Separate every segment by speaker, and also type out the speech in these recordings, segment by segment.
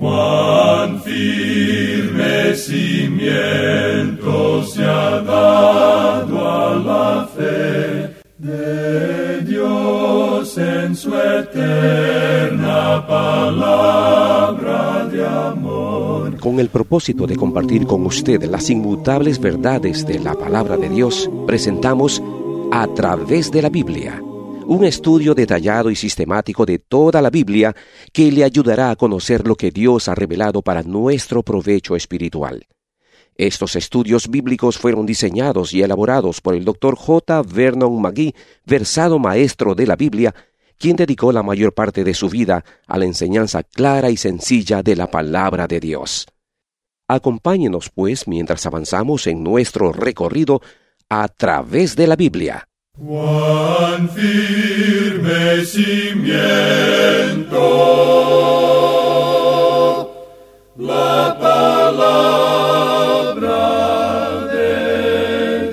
Speaker 1: Cuán firme cimiento se ha dado a la fe de Dios en su eterna palabra de amor.
Speaker 2: Con el propósito de compartir con usted las inmutables verdades de la palabra de Dios, presentamos A Través de la Biblia, un estudio detallado y sistemático de toda la Biblia que le ayudará a conocer lo que Dios ha revelado para nuestro provecho espiritual. Estos estudios bíblicos fueron diseñados y elaborados por el Dr. J. Vernon McGee, versado maestro de la Biblia, quien dedicó la mayor parte de su vida a la enseñanza clara y sencilla de la palabra de Dios. Acompáñenos, pues, mientras avanzamos en nuestro recorrido a través de la Biblia.
Speaker 1: Cuán firme cimiento la palabra de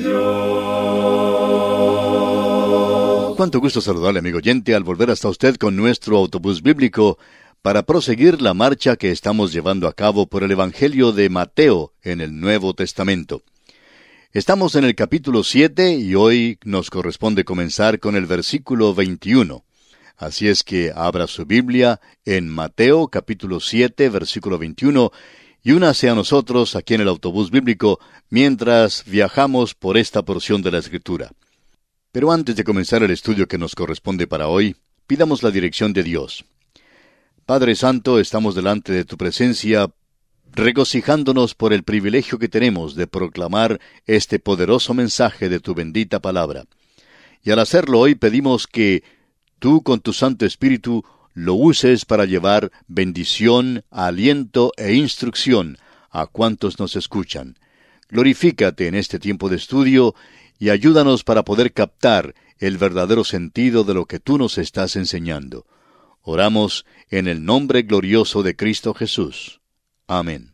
Speaker 1: Dios.
Speaker 3: Cuánto gusto saludarle, amigo oyente, al volver hasta usted con nuestro autobús bíblico para proseguir la marcha que estamos llevando a cabo por el Evangelio de Mateo en el Nuevo Testamento. Estamos en el capítulo 7 y hoy nos corresponde comenzar con el versículo 21. Así es que abra su Biblia en Mateo capítulo 7, versículo 21, y únase a nosotros aquí en el autobús bíblico mientras viajamos por esta porción de la Escritura. Pero antes de comenzar el estudio que nos corresponde para hoy, pidamos la dirección de Dios. Padre Santo, estamos delante de tu presencia, regocijándonos por el privilegio que tenemos de proclamar este poderoso mensaje de tu bendita palabra. Y al hacerlo hoy pedimos que tú con tu Santo Espíritu lo uses para llevar bendición, aliento e instrucción a cuantos nos escuchan. Glorifícate en este tiempo de estudio y ayúdanos para poder captar el verdadero sentido de lo que tú nos estás enseñando. Oramos en el nombre glorioso de Cristo Jesús. Amén.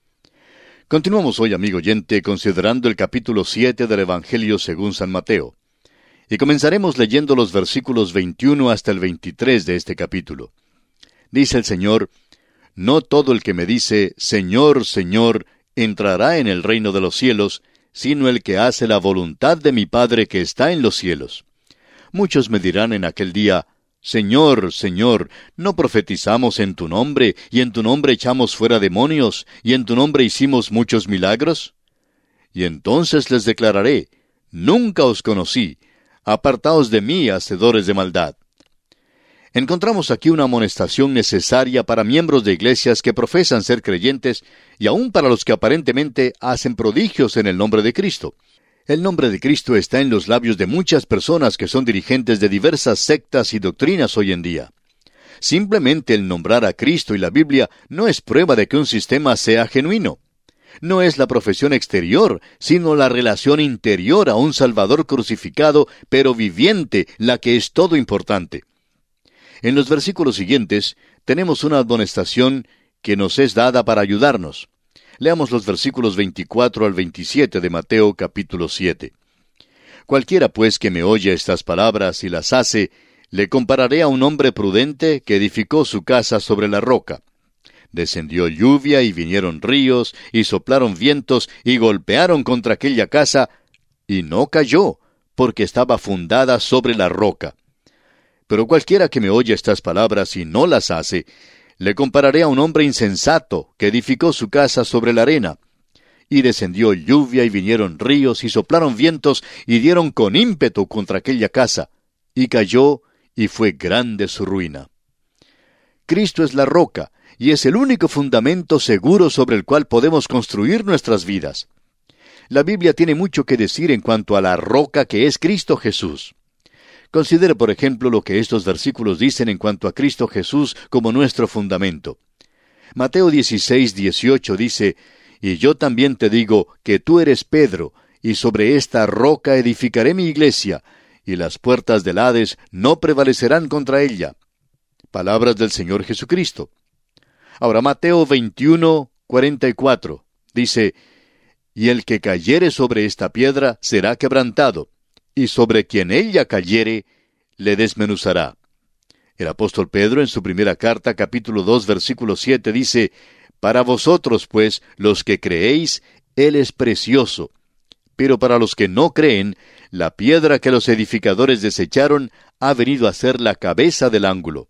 Speaker 3: Continuamos hoy, amigo oyente, considerando el capítulo 7 del Evangelio según San Mateo. Y comenzaremos leyendo los versículos 21 hasta el 23 de este capítulo. Dice el Señor: No todo el que me dice, Señor, Señor, entrará en el reino de los cielos, sino el que hace la voluntad de mi Padre que está en los cielos. Muchos me dirán en aquel día: Señor, Señor, ¿no profetizamos en tu nombre, y en tu nombre echamos fuera demonios, y en tu nombre hicimos muchos milagros? Y entonces les declararé: Nunca os conocí, apartaos de mí, hacedores de maldad. Encontramos aquí una amonestación necesaria para miembros de iglesias que profesan ser creyentes, y aún para los que aparentemente hacen prodigios en el nombre de Cristo. El nombre de Cristo está en los labios de muchas personas que son dirigentes de diversas sectas y doctrinas hoy en día. Simplemente el nombrar a Cristo y la Biblia no es prueba de que un sistema sea genuino. No es la profesión exterior, sino la relación interior a un Salvador crucificado, pero viviente, la que es todo importante. En los versículos siguientes tenemos una admonestación que nos es dada para ayudarnos. Leamos los versículos 24 al 27 de Mateo capítulo 7. Cualquiera pues que me oye estas palabras y las hace, le compararé a un hombre prudente que edificó su casa sobre la roca. Descendió lluvia y vinieron ríos, y soplaron vientos, y golpearon contra aquella casa, y no cayó, porque estaba fundada sobre la roca. Pero cualquiera que me oye estas palabras y no las hace, le compararé a un hombre insensato que edificó su casa sobre la arena. Y descendió lluvia y vinieron ríos y soplaron vientos y dieron con ímpetu contra aquella casa. Y cayó y fue grande su ruina. Cristo es la roca y es el único fundamento seguro sobre el cual podemos construir nuestras vidas. La Biblia tiene mucho que decir en cuanto a la roca que es Cristo Jesús. Considere, por ejemplo, lo que estos versículos dicen en cuanto a Cristo Jesús como nuestro fundamento. Mateo 16:18 dice: Y yo también te digo que tú eres Pedro, y sobre esta roca edificaré mi iglesia, y las puertas del Hades no prevalecerán contra ella. Palabras del Señor Jesucristo. Ahora Mateo 21:44 dice: Y el que cayere sobre esta piedra será quebrantado, y sobre quien ella cayere, le desmenuzará. El apóstol Pedro, en su primera carta, capítulo 2, versículo 7, dice, «Para vosotros, pues, los que creéis, Él es precioso. Pero para los que no creen, la piedra que los edificadores desecharon ha venido a ser la cabeza del ángulo».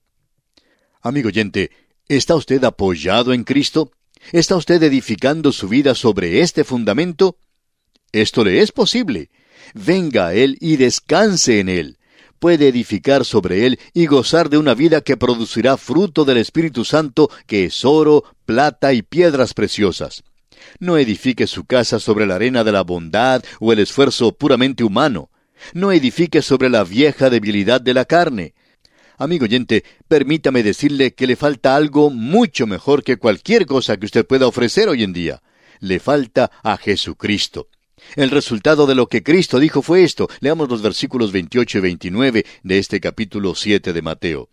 Speaker 3: Amigo oyente, ¿está usted apoyado en Cristo? ¿Está usted edificando su vida sobre este fundamento? Esto le es posible. Venga a Él y descanse en Él. Puede edificar sobre Él y gozar de una vida que producirá fruto del Espíritu Santo, que es oro, plata y piedras preciosas. No edifique su casa sobre la arena de la bondad o el esfuerzo puramente humano. No edifique sobre la vieja debilidad de la carne. Amigo oyente, permítame decirle que le falta algo mucho mejor que cualquier cosa que usted pueda ofrecer hoy en día. Le falta a Jesucristo. El resultado de lo que Cristo dijo fue esto. Leamos los versículos 28 y 29 de este capítulo 7 de Mateo.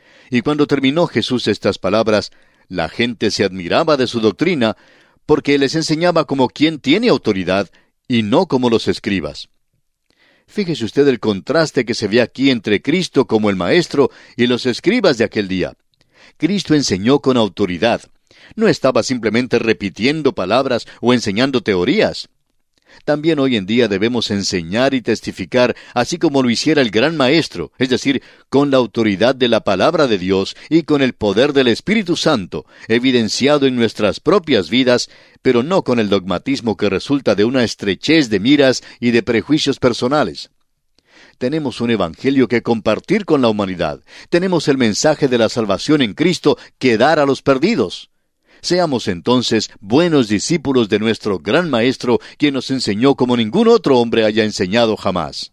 Speaker 3: Y cuando terminó Jesús estas palabras, la gente se admiraba de su doctrina, porque les enseñaba como quien tiene autoridad, y no como los escribas. Fíjese usted el contraste que se ve aquí entre Cristo como el Maestro y los escribas de aquel día. Cristo enseñó con autoridad. No estaba simplemente repitiendo palabras o enseñando teorías. También hoy en día debemos enseñar y testificar, así como lo hiciera el gran Maestro, es decir, con la autoridad de la palabra de Dios y con el poder del Espíritu Santo, evidenciado en nuestras propias vidas, pero no con el dogmatismo que resulta de una estrechez de miras y de prejuicios personales. Tenemos un evangelio que compartir con la humanidad. Tenemos el mensaje de la salvación en Cristo que dar a los perdidos. Seamos entonces buenos discípulos de nuestro gran Maestro, quien nos enseñó como ningún otro hombre haya enseñado jamás.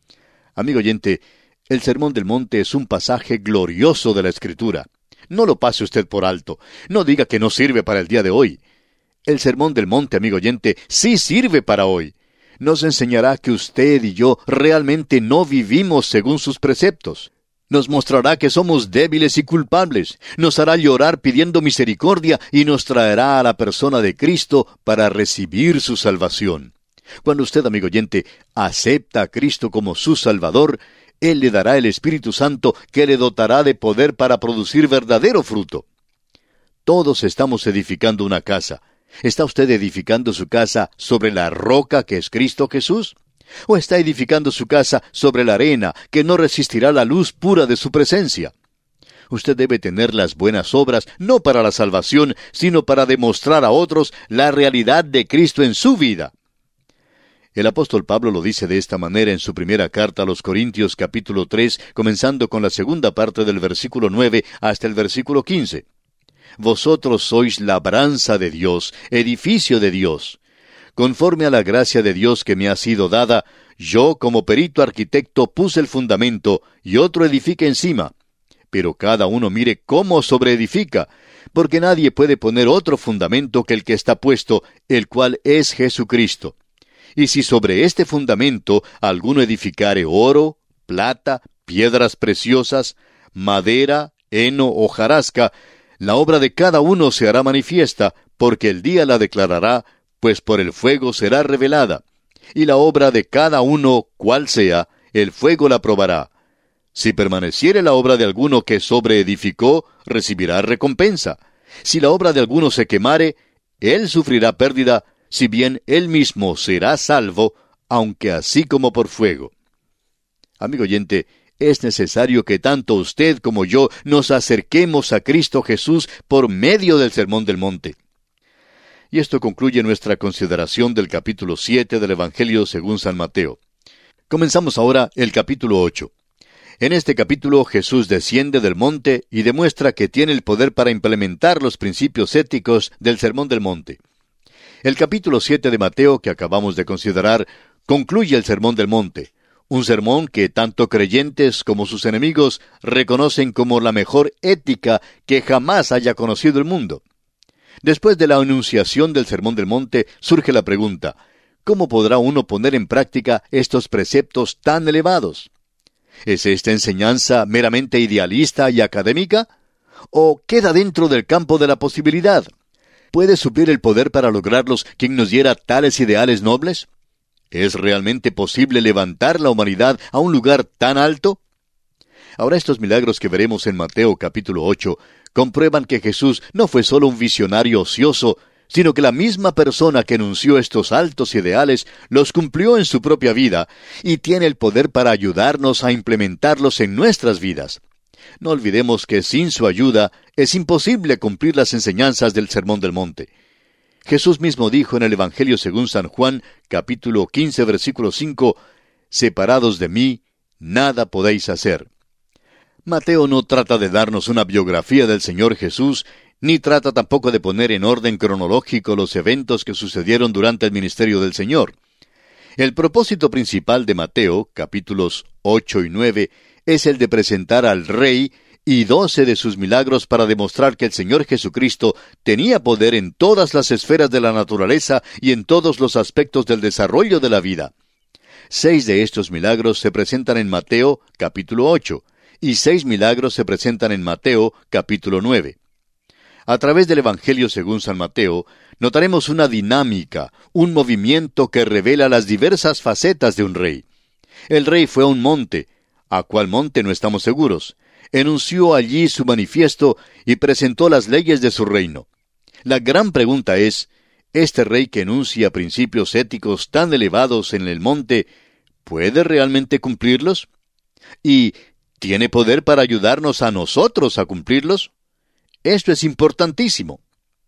Speaker 3: Amigo oyente, el Sermón del Monte es un pasaje glorioso de la Escritura. No lo pase usted por alto. No diga que no sirve para el día de hoy. El Sermón del Monte, amigo oyente, sí sirve para hoy. Nos enseñará que usted y yo realmente no vivimos según sus preceptos. Nos mostrará que somos débiles y culpables, nos hará llorar pidiendo misericordia y nos traerá a la persona de Cristo para recibir su salvación. Cuando usted, amigo oyente, acepta a Cristo como su Salvador, Él le dará el Espíritu Santo que le dotará de poder para producir verdadero fruto. Todos estamos edificando una casa. ¿Está usted edificando su casa sobre la roca que es Cristo Jesús? ¿O está edificando su casa sobre la arena, que no resistirá la luz pura de su presencia? Usted debe tener las buenas obras, no para la salvación, sino para demostrar a otros la realidad de Cristo en su vida. El apóstol Pablo lo dice de esta manera en su primera carta a los Corintios, capítulo 3, comenzando con la segunda parte del versículo 9 hasta el versículo 15. Vosotros sois labranza de Dios, edificio de Dios. Conforme a la gracia de Dios que me ha sido dada, yo como perito arquitecto puse el fundamento y otro edifica encima. Pero cada uno mire cómo sobreedifica, porque nadie puede poner otro fundamento que el que está puesto, el cual es Jesucristo. Y si sobre este fundamento alguno edificare oro, plata, piedras preciosas, madera, heno o hojarasca, la obra de cada uno se hará manifiesta, porque el día la declarará, pues por el fuego será revelada. Y la obra de cada uno, cual sea, el fuego la probará. Si permaneciere la obra de alguno que sobreedificó, recibirá recompensa. Si la obra de alguno se quemare, él sufrirá pérdida, si bien él mismo será salvo, aunque así como por fuego. Amigo oyente, es necesario que tanto usted como yo nos acerquemos a Cristo Jesús por medio del Sermón del Monte. Y esto concluye nuestra consideración del capítulo 7 del Evangelio según San Mateo. Comenzamos ahora el capítulo 8. En este capítulo Jesús desciende del monte y demuestra que tiene el poder para implementar los principios éticos del Sermón del Monte. El capítulo 7 de Mateo que acabamos de considerar concluye el Sermón del Monte, un sermón que tanto creyentes como sus enemigos reconocen como la mejor ética que jamás haya conocido el mundo. Después de la enunciación del Sermón del Monte, surge la pregunta, ¿cómo podrá uno poner en práctica estos preceptos tan elevados? ¿Es esta enseñanza meramente idealista y académica? ¿O queda dentro del campo de la posibilidad? ¿Puede suplir el poder para lograrlos quien nos diera tales ideales nobles? ¿Es realmente posible levantar la humanidad a un lugar tan alto? Ahora estos milagros que veremos en Mateo capítulo 8 comprueban que Jesús no fue solo un visionario ocioso, sino que la misma persona que anunció estos altos ideales los cumplió en su propia vida y tiene el poder para ayudarnos a implementarlos en nuestras vidas. No olvidemos que sin su ayuda es imposible cumplir las enseñanzas del Sermón del Monte. Jesús mismo dijo en el Evangelio según San Juan, capítulo 15, versículo 5, «Separados de mí, nada podéis hacer». Mateo no trata de darnos una biografía del Señor Jesús, ni trata tampoco de poner en orden cronológico los eventos que sucedieron durante el ministerio del Señor. El propósito principal de Mateo, capítulos 8 y 9, es el de presentar al Rey y 12 de sus milagros para demostrar que el Señor Jesucristo tenía poder en todas las esferas de la naturaleza y en todos los aspectos del desarrollo de la vida. 6 de estos milagros se presentan en Mateo, capítulo 8, y 6 milagros se presentan en Mateo, capítulo 9. A través del Evangelio según San Mateo, notaremos una dinámica, un movimiento que revela las diversas facetas de un rey. El rey fue a un monte, a cuál monte no estamos seguros. Enunció allí su manifiesto y presentó las leyes de su reino. La gran pregunta es, ¿este rey que enuncia principios éticos tan elevados en el monte, puede realmente cumplirlos? ¿Y tiene poder para ayudarnos a nosotros a cumplirlos? Esto es importantísimo.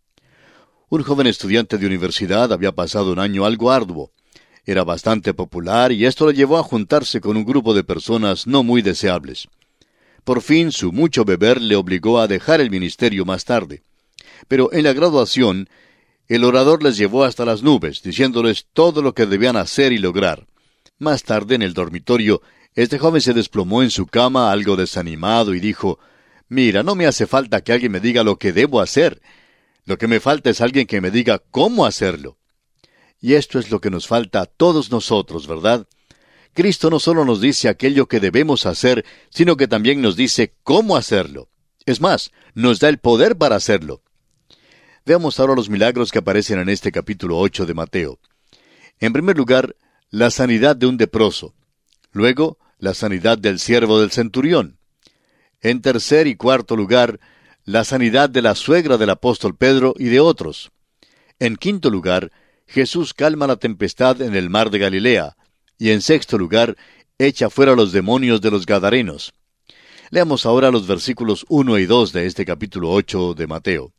Speaker 3: Un joven estudiante de universidad había pasado un año algo arduo. Era bastante popular y esto le llevó a juntarse con un grupo de personas no muy deseables. Por fin, su mucho beber le obligó a dejar el ministerio más tarde. Pero en la graduación, el orador les llevó hasta las nubes, diciéndoles todo lo que debían hacer y lograr. Más tarde, en el dormitorio, este joven se desplomó en su cama algo desanimado y dijo, «Mira, no me hace falta que alguien me diga lo que debo hacer. Lo que me falta es alguien que me diga cómo hacerlo». Y esto es lo que nos falta a todos nosotros, ¿verdad? Cristo no solo nos dice aquello que debemos hacer, sino que también nos dice cómo hacerlo. Es más, nos da el poder para hacerlo. Veamos ahora los milagros que aparecen en este capítulo 8 de Mateo. En primer lugar, la sanidad de un leproso. Luego, la sanidad del siervo del centurión. En tercer y cuarto lugar, la sanidad de la suegra del apóstol Pedro y de otros. En quinto lugar, Jesús calma la tempestad en el mar de Galilea. Y en sexto lugar, echa fuera los demonios de los Gadarenos. Leamos ahora los versículos 1 y 2 de este capítulo 8 de Mateo.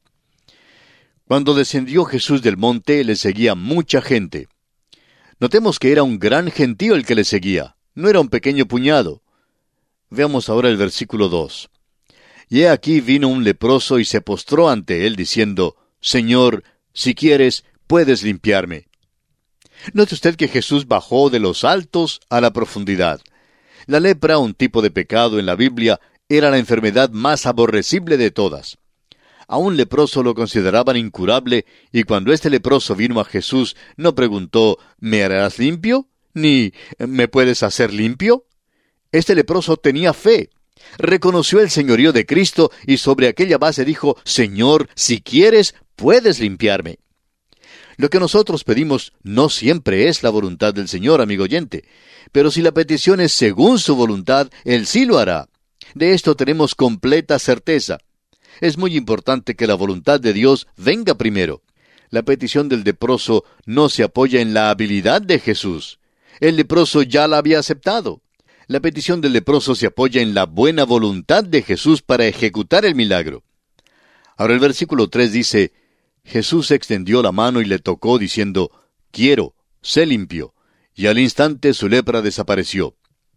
Speaker 3: Cuando descendió Jesús del monte, le seguía mucha gente. Notemos que era un gran gentío el que le seguía, no era un pequeño puñado. Veamos ahora el versículo 2. Y he aquí vino un leproso y se postró ante él, diciendo, «Señor, si quieres, puedes limpiarme». Note usted que Jesús bajó de los altos a la profundidad. La lepra, un tipo de pecado en la Biblia, era la enfermedad más aborrecible de todas. A un leproso lo consideraban incurable, y cuando este leproso vino a Jesús, no preguntó, «¿Me harás limpio?», ni «¿Me puedes hacer limpio?». Este leproso tenía fe. Reconoció el señorío de Cristo y sobre aquella base dijo, «Señor, si quieres, puedes limpiarme». Lo que nosotros pedimos no siempre es la voluntad del Señor, amigo oyente, pero si la petición es según su voluntad, Él sí lo hará. De esto tenemos completa certeza. Es muy importante que la voluntad de Dios venga primero. La petición del leproso no se apoya en la habilidad de Jesús. El leproso ya la había aceptado. La petición del leproso se apoya en la buena voluntad de Jesús para ejecutar el milagro. Ahora el versículo 3 dice, Jesús extendió la mano y le tocó, diciendo, «Quiero, sé limpio». Y al instante su lepra desapareció.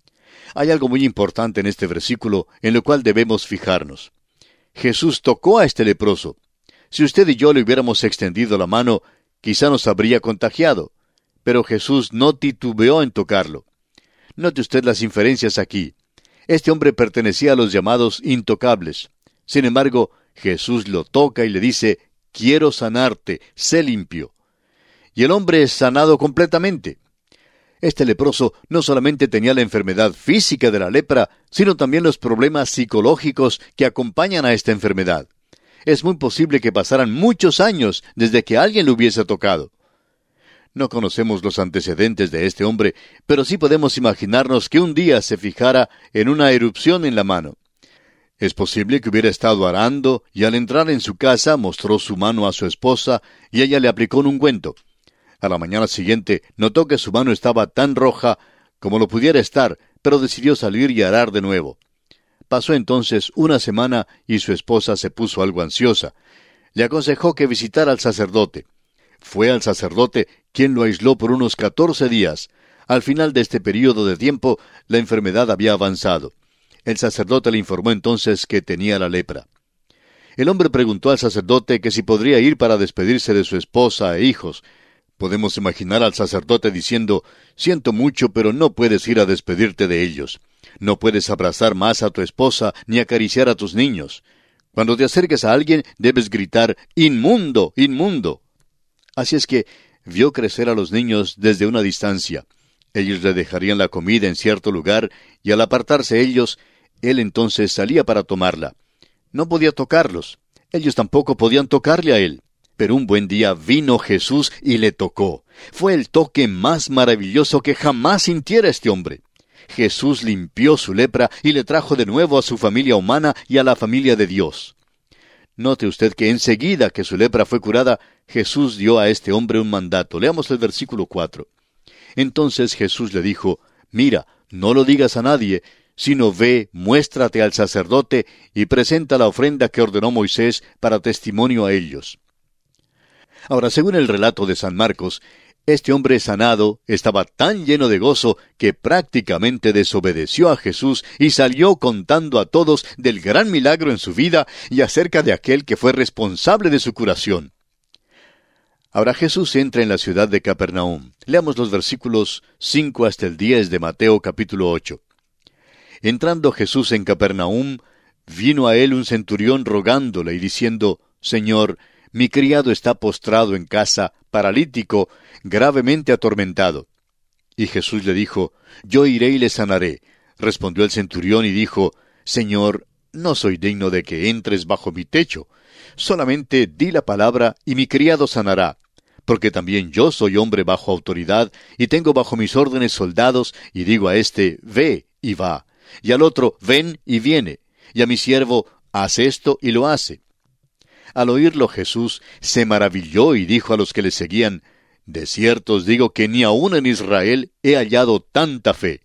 Speaker 3: Hay algo muy importante en este versículo en lo cual debemos fijarnos. Jesús tocó a este leproso. Si usted y yo le hubiéramos extendido la mano, quizá nos habría contagiado. Pero Jesús no titubeó en tocarlo. Note usted las inferencias aquí. Este hombre pertenecía a los llamados intocables. Sin embargo, Jesús lo toca y le dice, «Quiero sanarte, sé limpio». Y el hombre es sanado completamente. Este leproso no solamente tenía la enfermedad física de la lepra, sino también los problemas psicológicos que acompañan a esta enfermedad. Es muy posible que pasaran muchos años desde que alguien lo hubiese tocado. No conocemos los antecedentes de este hombre, pero sí podemos imaginarnos que un día se fijara en una erupción en la mano. Es posible que hubiera estado arando y al entrar en su casa mostró su mano a su esposa y ella le aplicó un ungüento. A la mañana siguiente notó que su mano estaba tan roja como lo pudiera estar, pero decidió salir y arar de nuevo. Pasó entonces una semana y su esposa se puso algo ansiosa. Le aconsejó que visitara al sacerdote. Fue al sacerdote, quien lo aisló por unos 14 días. Al final de este período de tiempo, la enfermedad había avanzado. El sacerdote le informó entonces que tenía la lepra. El hombre preguntó al sacerdote que si podría ir para despedirse de su esposa e hijos. Podemos imaginar al sacerdote diciendo: «Siento mucho, pero no puedes ir a despedirte de ellos. No puedes abrazar más a tu esposa ni acariciar a tus niños. Cuando te acerques a alguien, debes gritar: ¡Inmundo! ¡Inmundo!». Así es que vio crecer a los niños desde una distancia. Ellos le dejarían la comida en cierto lugar, y al apartarse ellos, él entonces salía para tomarla. No podía tocarlos. Ellos tampoco podían tocarle a él. Pero un buen día vino Jesús y le tocó. Fue el toque más maravilloso que jamás sintiera este hombre. Jesús limpió su lepra y le trajo de nuevo a su familia humana y a la familia de Dios. Note usted que enseguida que su lepra fue curada, Jesús dio a este hombre un mandato. Leamos el versículo 4. Entonces Jesús le dijo: «Mira, no lo digas a nadie, sino ve, muéstrate al sacerdote y presenta la ofrenda que ordenó Moisés para testimonio a ellos». Ahora, según el relato de San Marcos, este hombre sanado estaba tan lleno de gozo que prácticamente desobedeció a Jesús y salió contando a todos del gran milagro en su vida y acerca de aquel que fue responsable de su curación. Ahora Jesús entra en la ciudad de Capernaum. Leamos los versículos 5 hasta el 10 de Mateo capítulo 8. Entrando Jesús en Capernaum, vino a él un centurión rogándole y diciendo: «Señor, mi criado está postrado en casa, paralítico, gravemente atormentado». Y Jesús le dijo: «Yo iré y le sanaré». Respondió el centurión y dijo: «Señor, no soy digno de que entres bajo mi techo. Solamente di la palabra y mi criado sanará. Porque también yo soy hombre bajo autoridad, y tengo bajo mis órdenes soldados, y digo a éste: ve, y va, y al otro: ven, y viene, y a mi siervo: haz esto, y lo hace». Al oírlo Jesús se maravilló y dijo a los que le seguían: «De cierto os digo que ni aun en Israel he hallado tanta fe».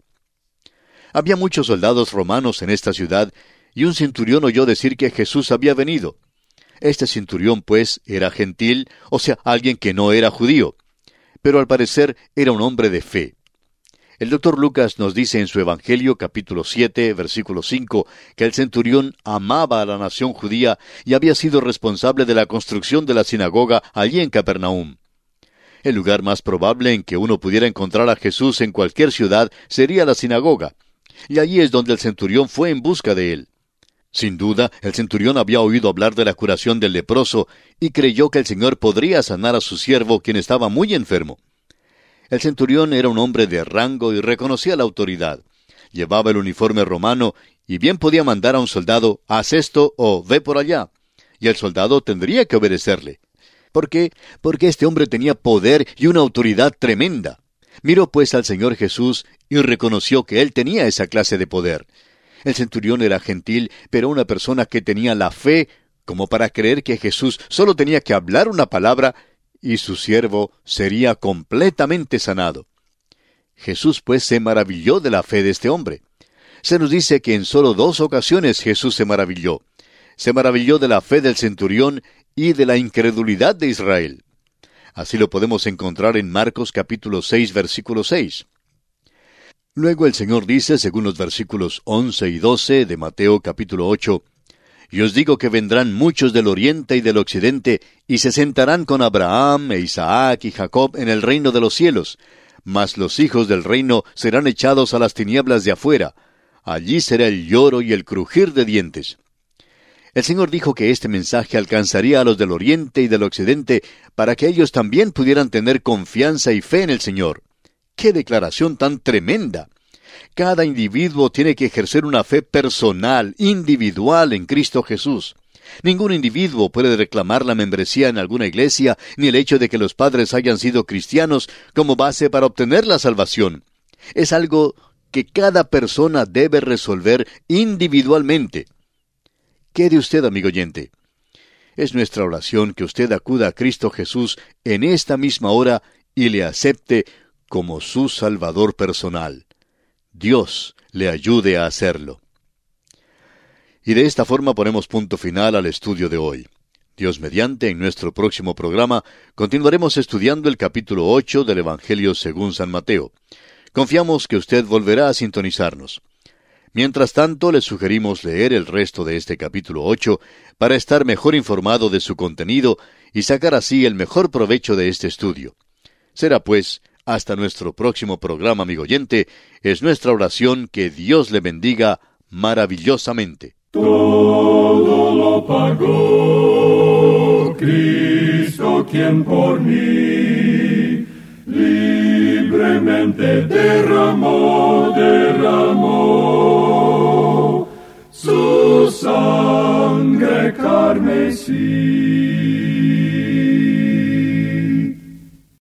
Speaker 3: Había muchos soldados romanos en esta ciudad, y un centurión oyó decir que Jesús había venido. Este centurión, pues, era gentil, o sea, alguien que no era judío, pero al parecer era un hombre de fe. El doctor Lucas nos dice en su Evangelio, capítulo 7, versículo 5, que el centurión amaba a la nación judía y había sido responsable de la construcción de la sinagoga allí en Capernaum. El lugar más probable en que uno pudiera encontrar a Jesús en cualquier ciudad sería la sinagoga, y allí es donde el centurión fue en busca de él. Sin duda, el centurión había oído hablar de la curación del leproso y creyó que el Señor podría sanar a su siervo, quien estaba muy enfermo. El centurión era un hombre de rango y reconocía la autoridad. Llevaba el uniforme romano y bien podía mandar a un soldado: «haz esto» o «ve por allá», y el soldado tendría que obedecerle. ¿Por qué? Porque este hombre tenía poder y una autoridad tremenda. Miró pues al Señor Jesús y reconoció que él tenía esa clase de poder. El centurión era gentil, pero una persona que tenía la fe como para creer que Jesús solo tenía que hablar una palabra y su siervo sería completamente sanado. Jesús pues se maravilló de la fe de este hombre. Se nos dice que en solo 2 ocasiones Jesús se maravilló. Se maravilló de la fe del centurión y de la incredulidad de Israel. Así lo podemos encontrar en Marcos capítulo 6, versículo 6. Luego el Señor dice, según los versículos 11 y 12 de Mateo capítulo 8, «Y os digo que vendrán muchos del oriente y del occidente, y se sentarán con Abraham, e Isaac y Jacob en el reino de los cielos. Mas los hijos del reino serán echados a las tinieblas de afuera. Allí será el lloro y el crujir de dientes». El Señor dijo que este mensaje alcanzaría a los del oriente y del occidente para que ellos también pudieran tener confianza y fe en el Señor. ¡Qué declaración tan tremenda! Cada individuo tiene que ejercer una fe personal, individual en Cristo Jesús. Ningún individuo puede reclamar la membresía en alguna iglesia, ni el hecho de que los padres hayan sido cristianos como base para obtener la salvación. Es algo que cada persona debe resolver individualmente. Quede usted, amigo oyente. Es nuestra oración que usted acuda a Cristo Jesús en esta misma hora y le acepte como su Salvador personal. Dios le ayude a hacerlo. Y de esta forma ponemos punto final al estudio de hoy. Dios mediante, en nuestro próximo programa, continuaremos estudiando el capítulo 8 del Evangelio según San Mateo. Confiamos que usted volverá a sintonizarnos. Mientras tanto, le sugerimos leer el resto de este capítulo 8 para estar mejor informado de su contenido y sacar así el mejor provecho de este estudio. Será pues, hasta nuestro próximo programa, amigo oyente, es nuestra oración que Dios le bendiga maravillosamente.
Speaker 1: Todo lo pagó Cristo, quien por mí libremente derramó su sangre carmesí.